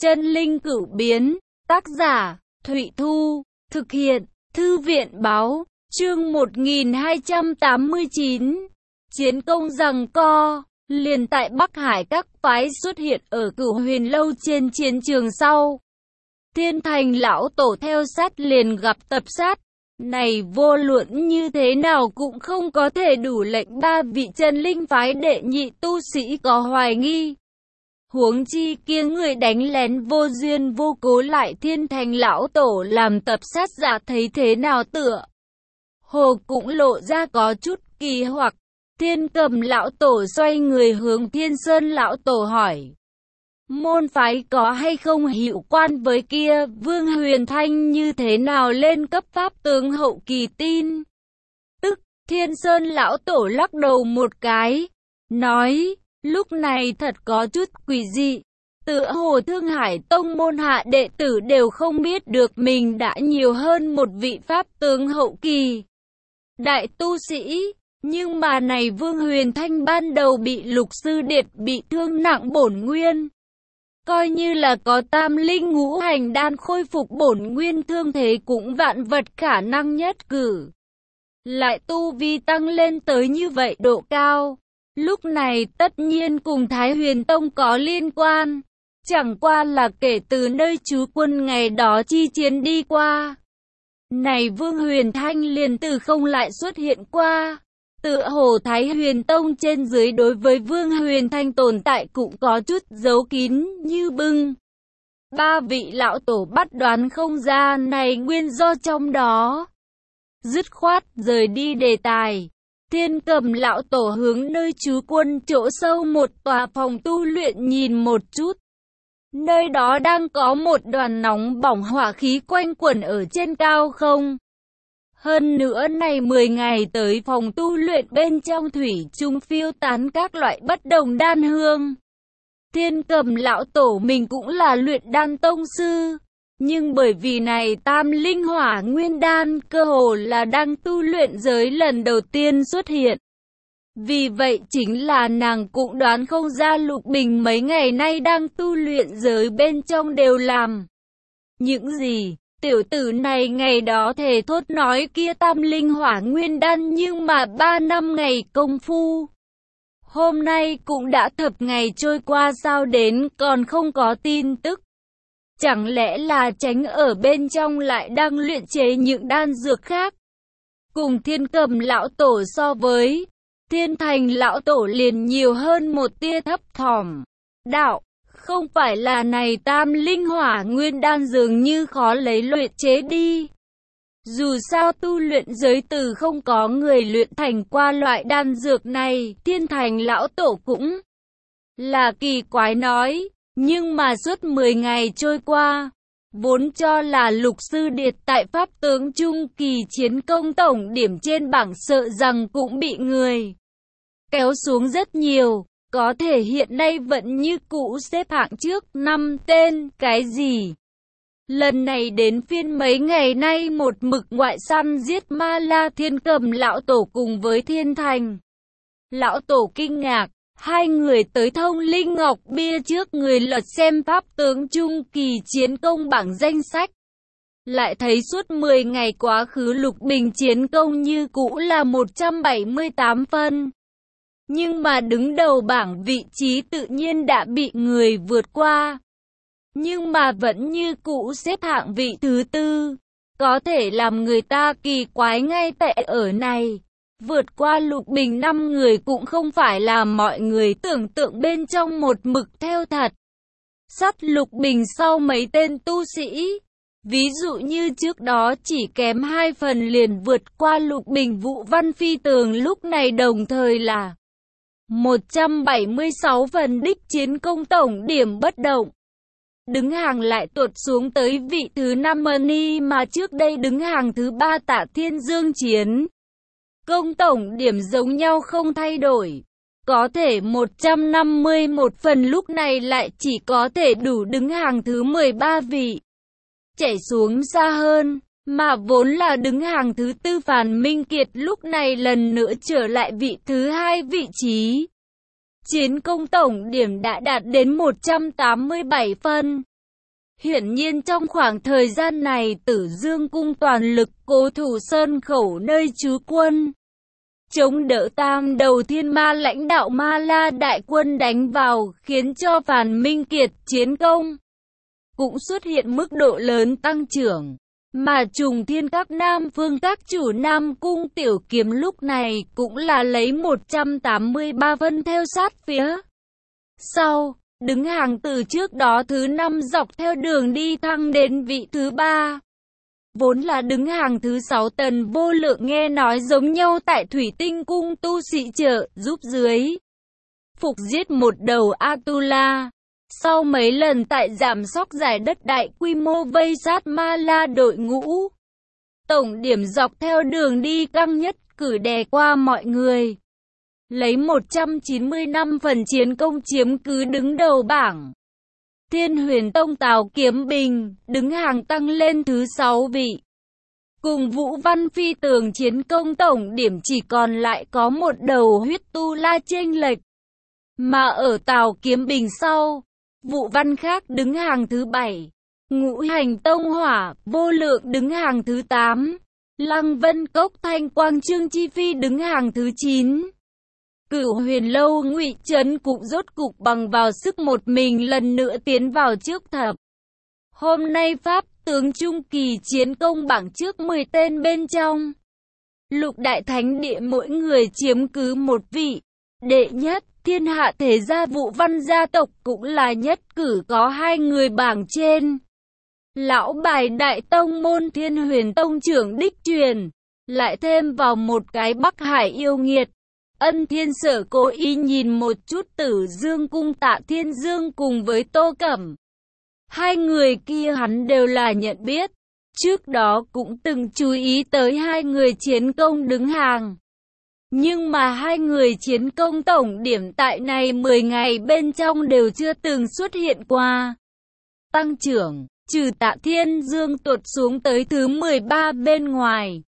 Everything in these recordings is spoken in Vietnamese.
Chân linh cửu biến, tác giả, Thụy Thu, thực hiện, Thư viện báo, chương 1289, chiến công giằng co, liền tại Bắc Hải các phái xuất hiện ở Cửu Huyền Lâu trên chiến trường sau. Thiên Thành lão tổ theo sát liền gặp tập sát, này vô luận như thế nào cũng không có thể đủ lệnh ba vị chân linh phái đệ nhị tu sĩ có hoài nghi. Huống chi kia người đánh lén vô duyên vô cố lại Thiên Thành lão tổ làm tập sát giả thấy thế nào tựa hồ cũng lộ ra có chút kỳ hoặc. Thiên Cầm lão tổ xoay người hướng Thiên Sơn lão tổ hỏi: môn phái có hay không hữu quan với kia Vương Huyền Thanh như thế nào lên cấp pháp tướng hậu kỳ tin? Tức Thiên Sơn lão tổ lắc đầu một cái, nói: lúc này thật có chút quỷ dị, tựa hồ Thương Hải tông môn hạ đệ tử đều không biết được mình đã nhiều hơn một vị pháp tướng hậu kỳ đại tu sĩ. Nhưng mà này Vương Huyền Thanh ban đầu bị Lục Sư Điệt bị thương nặng bổn nguyên, coi như là có tam linh ngũ hành đan khôi phục bổn nguyên thương thế cũng vạn vật khả năng nhất cử. Lại tu vi tăng lên tới như vậy độ cao, lúc này tất nhiên cùng Thái Huyền Tông có liên quan. Chẳng qua là kể từ nơi trú quân ngày đó chi chiến đi qua, này Vương Huyền Thanh liền từ không lại xuất hiện qua. Tựa hồ Thái Huyền Tông trên dưới đối với Vương Huyền Thanh tồn tại cũng có chút giấu kín như bưng. Ba vị lão tổ bắt đoán không ra này nguyên do trong đó, dứt khoát rời đi đề tài. Thiên Cầm lão tổ hướng nơi trú quân chỗ sâu một tòa phòng tu luyện nhìn một chút. Nơi đó đang có một đoàn nóng bỏng hỏa khí quanh quẩn ở trên cao không. Hơn nữa này 10 ngày tới phòng tu luyện bên trong thủy chung phiêu tán các loại bất đồng đan hương. Thiên Cầm lão tổ mình cũng là luyện đan tông sư, nhưng bởi vì này tam linh hỏa nguyên đan cơ hồ là đang tu luyện giới lần đầu tiên xuất hiện. Vì vậy chính là nàng cũng đoán không ra Lục Bình mấy ngày nay đang tu luyện giới bên trong đều làm những gì. Tiểu tử này ngày đó thề thốt nói kia tam linh hỏa nguyên đan, nhưng mà 3 năm ngày công phu, hôm nay cũng đã thập ngày trôi qua sao đến còn không có tin tức. Chẳng lẽ là tránh ở bên trong lại đang luyện chế những đan dược khác? Cùng Thiên Cầm lão tổ so với, Thiên Thành lão tổ liền nhiều hơn một tia thấp thỏm. Đạo, không phải là này tam linh hỏa nguyên đan dường như khó lấy luyện chế đi. Dù sao tu luyện giới từ không có người luyện thành qua loại đan dược này, Thiên Thành lão tổ cũng là kỳ quái nói. Nhưng mà suốt 10 ngày trôi qua, vốn cho là Lục Sư Điệt tại pháp tướng trung kỳ chiến công tổng điểm trên bảng sợ rằng cũng bị người kéo xuống rất nhiều. Có thể hiện nay vẫn như cũ xếp hạng trước 5 tên, cái gì? Lần này đến phiên mấy ngày nay một mực ngoại săn giết ma la. Thiên Cầm lão tổ cùng với Thiên Thành lão tổ kinh ngạc, hai người tới Thông Linh Ngọc Bia trước người lật xem pháp tướng trung kỳ chiến công bảng danh sách. Lại thấy suốt 10 ngày quá khứ Lục Bình chiến công như cũ là 178 phân. Nhưng mà đứng đầu bảng vị trí tự nhiên đã bị người vượt qua. Nhưng mà vẫn như cũ xếp hạng vị thứ tư. Có thể làm người ta kỳ quái ngay tại ở này. Vượt qua Lục Bình 5 người cũng không phải là mọi người tưởng tượng bên trong một mực theo thật. Sát Lục Bình sau mấy tên tu sĩ. Ví dụ như trước đó chỉ kém 2 phần liền vượt qua Lục Bình Vũ Văn Phi Tường, lúc này đồng thời là 176 phần đích chiến công tổng điểm bất động. Đứng hàng lại tuột xuống tới vị thứ 5 Mani mà trước đây đứng hàng thứ 3 Tạ Thiên Dương chiến. Công tổng điểm giống nhau không thay đổi. Có thể 151 phần lúc này lại chỉ có thể đủ đứng hàng thứ 13 vị. Chảy xuống xa hơn, mà vốn là đứng hàng thứ 4 Phàn Minh Kiệt lúc này lần nữa trở lại vị thứ 2 vị trí. Chiến công tổng điểm đã đạt đến 187 phân. Hiển nhiên trong khoảng thời gian này Tử Dương Cung toàn lực cố thủ Sơn Khẩu nơi trú quân, chống đỡ tam đầu thiên ma lãnh đạo Ma La đại quân đánh vào, khiến cho Phàn Minh Kiệt chiến công cũng xuất hiện mức độ lớn tăng trưởng. Mà Trùng Thiên các Nam Phương các chủ Nam Cung Tiểu Kiếm lúc này cũng là lấy 183 phân theo sát phía sau, đứng hàng từ trước đó thứ 5 dọc theo đường đi thăng đến vị thứ 3. Vốn là đứng hàng thứ 6 Tần Vô Lượng nghe nói giống nhau tại Thủy Tinh Cung tu sĩ trợ giúp dưới phục giết một đầu Atula. Sau mấy lần tại giảm sóc giải đất đại quy mô vây sát Ma La đội ngũ, tổng điểm dọc theo đường đi căng nhất cử đè qua mọi người, lấy 195 phần chiến công chiếm cứ đứng đầu bảng. Thiên Huyền Tông Tào Kiếm Bình đứng hàng tăng lên thứ 6 vị. Cùng Vũ Văn Phi Tường chiến công tổng điểm chỉ còn lại có một đầu huyết tu la chênh lệch. Mà ở Tào Kiếm Bình sau, Vũ Văn khác đứng hàng thứ 7. Ngũ Hành Tông Hỏa Vô Lượng đứng hàng thứ 8. Lăng Vân Cốc Thanh Quang Trương Chi Phi đứng hàng thứ 9. Cửu Huyền Lâu Ngụy Trấn cũng rốt cục bằng vào sức một mình lần nữa tiến vào trước thập. Hôm nay Pháp tướng Trung Kỳ chiến công bảng trước 10 tên bên trong. Lục Đại Thánh Địa mỗi người chiếm cứ một vị. Đệ nhất, Thiên Hạ Thế Gia Vũ Văn gia tộc cũng là nhất cử có 2 người bảng trên. Lão bài Đại Tông môn Thiên Huyền Tông trưởng đích truyền, lại thêm vào một cái Bắc Hải yêu nghiệt. Ân Thiên Sở cố ý nhìn một chút Tử Dương Cung Tạ Thiên Dương cùng với Tô Cẩm. 2 người kia hắn đều là nhận biết. Trước đó cũng từng chú ý tới 2 người chiến công đứng hàng. Nhưng mà 2 người chiến công tổng điểm tại này 10 ngày bên trong đều chưa từng xuất hiện qua. Tăng trưởng, trừ Tạ Thiên Dương tuột xuống tới thứ 13 bên ngoài.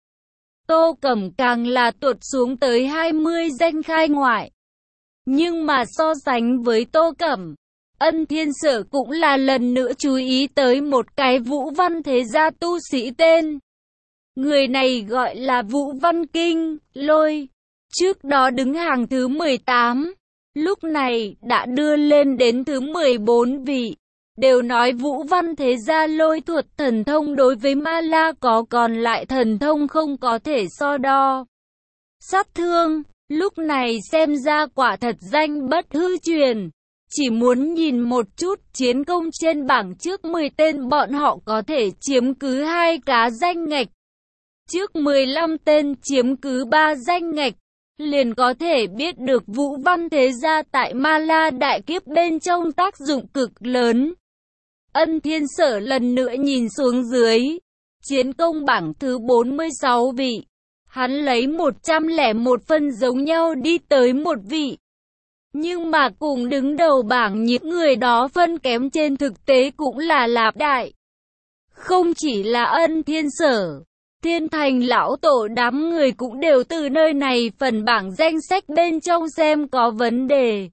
Tô Cẩm càng là tuột xuống tới 20 danh khai ngoại. Nhưng mà so sánh với Tô Cẩm, Ân Thiên Sở cũng là lần nữa chú ý tới một cái Vũ Văn thế gia tu sĩ tên. Người này gọi là Vũ Văn Kinh Lôi. Trước đó đứng hàng thứ 18, lúc này đã đưa lên đến thứ 14 vị. Đều nói Vũ Văn thế gia Lôi thuật thần thông đối với Ma La có, còn lại thần thông không có thể so đo. Sát thương, lúc này xem ra quả thật danh bất hư truyền. Chỉ muốn nhìn một chút chiến công trên bảng trước 10 tên bọn họ có thể chiếm cứ 2 cá danh ngạch. Trước 15 tên chiếm cứ 3 danh ngạch. Liền có thể biết được Vũ Văn thế gia tại Ma La đại kiếp bên trong tác dụng cực lớn. Ân Thiên Sở lần nữa nhìn xuống dưới. Chiến công bảng thứ 46 vị. Hắn lấy 101 phân giống nhau đi tới một vị. Nhưng mà cùng đứng đầu bảng những người đó phân kém trên thực tế cũng là lạp đại. Không chỉ là Ân Thiên Sở, Thiên Thành lão tổ đám người cũng đều từ nơi này phần bảng danh sách bên trong xem có vấn đề.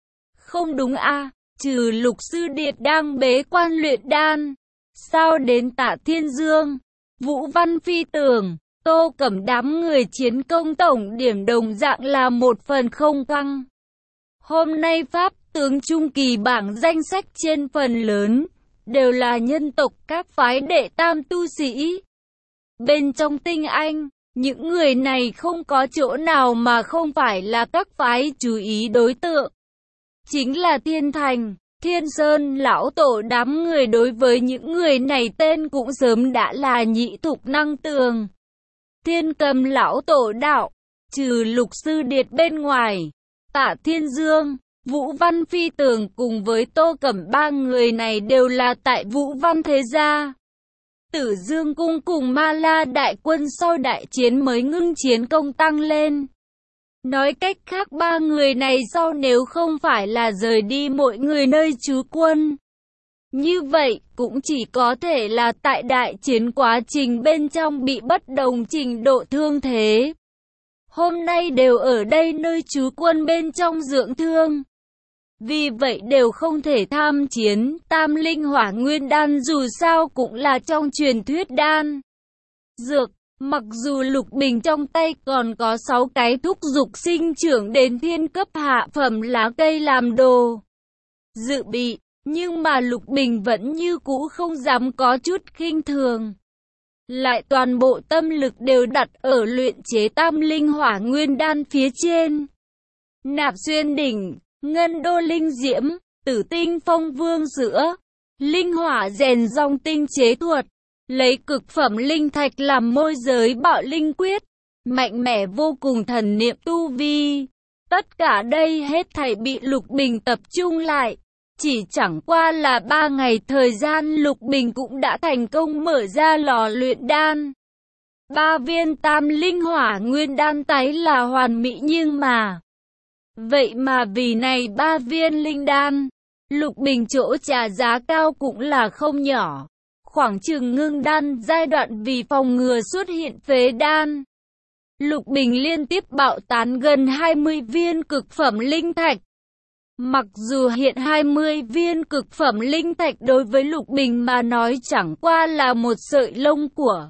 Không đúng a, trừ Lục Sư Điệt đang bế quan luyện đan. Sao đến Tạ Thiên Dương, Vũ Văn Phi Tường, Tô Cẩm đám người chiến công tổng điểm đồng dạng là 1 phần không căng. Hôm nay Pháp tướng Trung Kỳ bảng danh sách trên phần lớn đều là nhân tộc các phái đệ tam tu sĩ. Bên trong tinh anh, những người này không có chỗ nào mà không phải là các phái chú ý đối tượng. Chính là Thiên Thành, Thiên Sơn lão tổ đám người đối với những người này tên cũng sớm đã là nhị thục năng tường. Thiên Cầm lão tổ đạo, trừ Lục Sư Điệt bên ngoài, Tạ Thiên Dương, Vũ Văn Phi Tường cùng với Tô Cẩm 3 người này đều là tại Vũ Văn thế gia. Tử Dương Cung cùng Ma La đại quân sau đại chiến mới ngưng chiến công tăng lên. Nói cách khác 3 người này sau nếu không phải là rời đi mỗi người nơi trú quân, như vậy cũng chỉ có thể là tại đại chiến quá trình bên trong bị bất đồng trình độ thương thế. Hôm nay đều ở đây nơi trú quân bên trong dưỡng thương. Vì vậy đều không thể tham chiến. Tam linh hỏa nguyên đan dù sao cũng là trong truyền thuyết đan dược. Mặc dù Lục Bình trong tay còn có 6 cái thúc dục sinh trưởng đến thiên cấp hạ phẩm lá cây làm đồ dự bị, nhưng mà Lục Bình vẫn như cũ không dám có chút khinh thường. Lại toàn bộ tâm lực đều đặt ở luyện chế tam linh hỏa nguyên đan phía trên. Nạp xuyên đỉnh, ngân đô linh diễm, tử tinh phong vương sữa, linh hỏa rèn rong tinh chế thuật, lấy cực phẩm linh thạch làm môi giới bạo linh quyết, mạnh mẽ vô cùng thần niệm tu vi. Tất cả đây hết thảy bị Lục Bình tập trung lại. Chỉ chẳng qua là 3 ngày thời gian Lục Bình cũng đã thành công mở ra lò luyện đan. 3 viên tam linh hỏa nguyên đan tái là hoàn mỹ nhưng mà vậy mà vì này 3 viên linh đan, Lục Bình chỗ trả giá cao cũng là không nhỏ. Khoảng chừng ngưng đan giai đoạn vì phòng ngừa xuất hiện phế đan. Lục Bình liên tiếp bạo tán gần 20 viên cực phẩm linh thạch. Mặc dù hiện 20 viên cực phẩm linh thạch đối với Lục Bình mà nói chẳng qua là một sợi lông của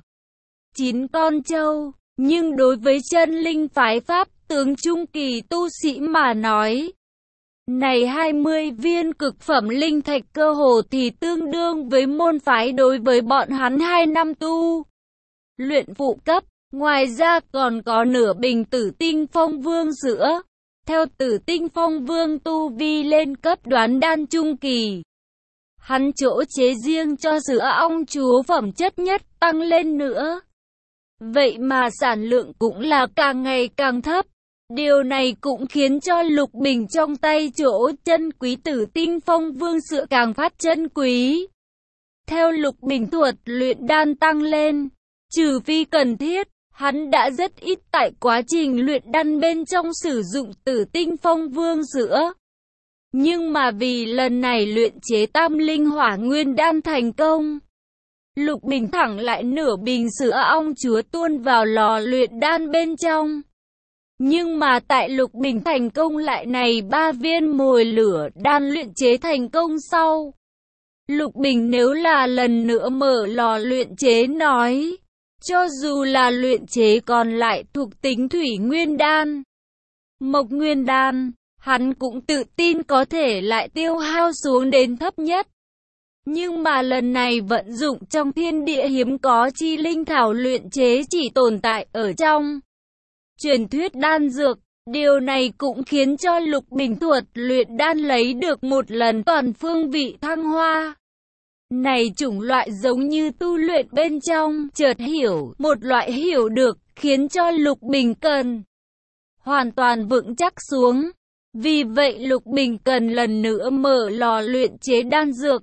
9 con trâu, nhưng đối với chân linh phái pháp tướng trung kỳ tu sĩ mà nói, này 20 viên cực phẩm linh thạch cơ hồ thì tương đương với môn phái đối với bọn hắn 2 năm tu luyện phụ cấp. Ngoài ra còn có nửa bình tử tinh phong vương sữa. Theo tử tinh phong vương tu vi lên cấp đoán đan trung kỳ, hắn chỗ chế riêng cho sữa ong chúa phẩm chất nhất tăng lên nữa. Vậy mà sản lượng cũng là càng ngày càng thấp. Điều này cũng khiến cho Lục Bình trong tay chỗ chân quý tử tinh phong vương sữa càng phát chân quý. Theo Lục Bình thuật luyện đan tăng lên, trừ phi cần thiết, hắn đã rất ít tại quá trình luyện đan bên trong sử dụng tử tinh phong vương sữa. Nhưng mà vì lần này luyện chế tam linh hỏa nguyên đan thành công, Lục Bình thẳng lại nửa bình sữa ong chúa tuôn vào lò luyện đan bên trong. Nhưng mà tại Lục Bình thành công lại này 3 viên mồi lửa đan luyện chế thành công sau. Lục Bình nếu là lần nữa mở lò luyện chế nói, cho dù là luyện chế còn lại thuộc tính thủy nguyên đan, mộc nguyên đan, hắn cũng tự tin có thể lại tiêu hao xuống đến thấp nhất. Nhưng mà lần này vận dụng trong thiên địa hiếm có chi linh thảo luyện chế chỉ tồn tại ở trong truyền thuyết đan dược. Điều này cũng khiến cho Lục Bình thuật luyện đan lấy được một lần toàn phương vị thăng hoa. Này chủng loại giống như tu luyện bên trong, chợt hiểu, một loại hiểu được, khiến cho Lục Bình cần hoàn toàn vững chắc xuống. Vì vậy Lục Bình cần lần nữa mở lò luyện chế đan dược.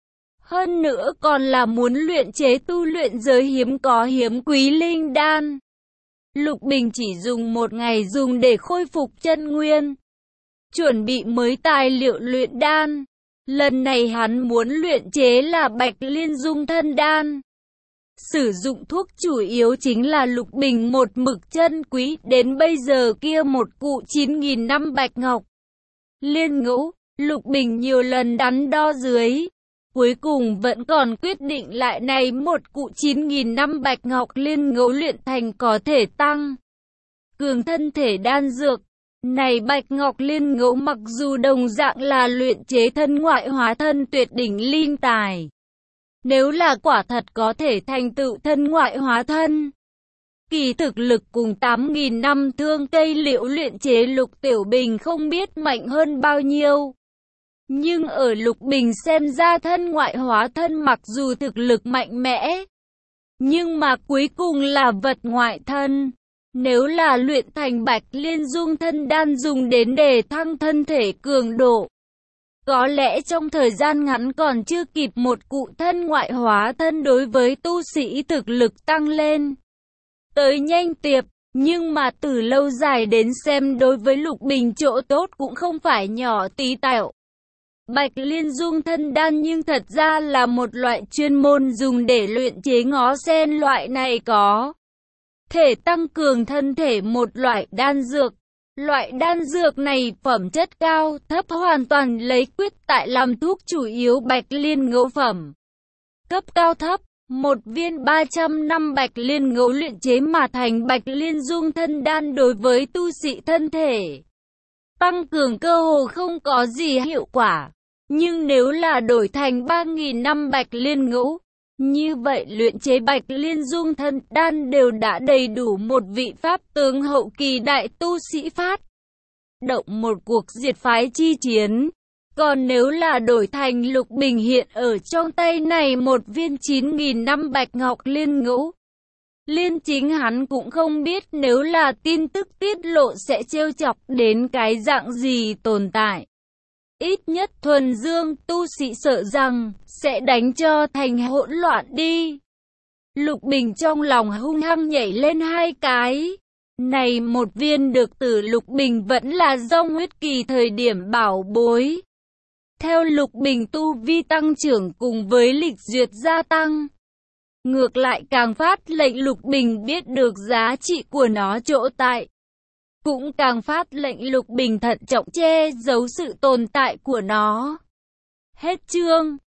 Hơn nữa còn là muốn luyện chế tu luyện giới hiếm có hiếm quý linh đan. Lục Bình chỉ dùng 1 ngày dùng để khôi phục chân nguyên, chuẩn bị mới tài liệu luyện đan. Lần này hắn muốn luyện chế là Bạch Liên Dung Thân Đan. Sử dụng thuốc chủ yếu chính là Lục Bình một mực chân quý đến bây giờ kia một cụ 9.000 năm bạch ngọc liên ngẫu. Lục Bình nhiều lần đắn đo dưới, cuối cùng vẫn còn quyết định lại này một cụ 9.000 năm bạch ngọc liên ngẫu luyện thành có thể tăng cường thân thể đan dược. Này bạch ngọc liên ngẫu mặc dù đồng dạng là luyện chế thân ngoại hóa thân tuyệt đỉnh linh tài, nếu là quả thật có thể thành tựu thân ngoại hóa thân, kỳ thực lực cùng 8.000 năm thương cây liễu luyện chế Lục Tiểu Bình không biết mạnh hơn bao nhiêu. Nhưng ở Lục Bình xem ra thân ngoại hóa thân mặc dù thực lực mạnh mẽ, nhưng mà cuối cùng là vật ngoại thân. Nếu là luyện thành Bạch Liên Dung Thân Đan dùng đến để thăng thân thể cường độ, có lẽ trong thời gian ngắn còn chưa kịp một cụ thân ngoại hóa thân đối với tu sĩ thực lực tăng lên tới nhanh tiệp. Nhưng mà từ lâu dài đến xem đối với Lục Bình chỗ tốt cũng không phải nhỏ tí tẹo. Bạch Liên Dung Thân Đan nhưng thật ra là một loại chuyên môn dùng để luyện chế ngó sen, loại này có thể tăng cường thân thể một loại đan dược. Loại đan dược này phẩm chất cao, thấp hoàn toàn lấy quyết tại làm thuốc, chủ yếu bạch liên ngẫu phẩm. Cấp cao thấp, một viên 300 năm bạch liên ngẫu luyện chế mà thành bạch liên dung thân đan đối với tu sĩ thân thể tăng cường cơ hồ không có gì hiệu quả. Nhưng nếu là đổi thành 3.000 năm bạch liên ngẫu, như vậy luyện chế bạch liên dung thân đan đều đã đầy đủ một vị pháp tướng hậu kỳ đại tu sĩ phát động một cuộc diệt phái chi chiến. Còn nếu là đổi thành Lục Bình hiện ở trong tay này một viên 9.000 năm bạch ngọc liên ngẫu, liên chính hắn cũng không biết nếu là tin tức tiết lộ sẽ trêu chọc đến cái dạng gì tồn tại. Ít nhất thuần dương tu sĩ sợ rằng sẽ đánh cho thành hỗn loạn đi. Lục Bình trong lòng hung hăng nhảy lên hai cái. Này một viên được từ Lục Bình vẫn là do huyết kỳ thời điểm bảo bối. Theo Lục Bình tu vi tăng trưởng cùng với lịch duyệt gia tăng, ngược lại càng phát lệnh Lục Bình biết được giá trị của nó chỗ tại. Cũng càng phát lệnh Lục Bình thận trọng che giấu sự tồn tại của nó. Hết chương.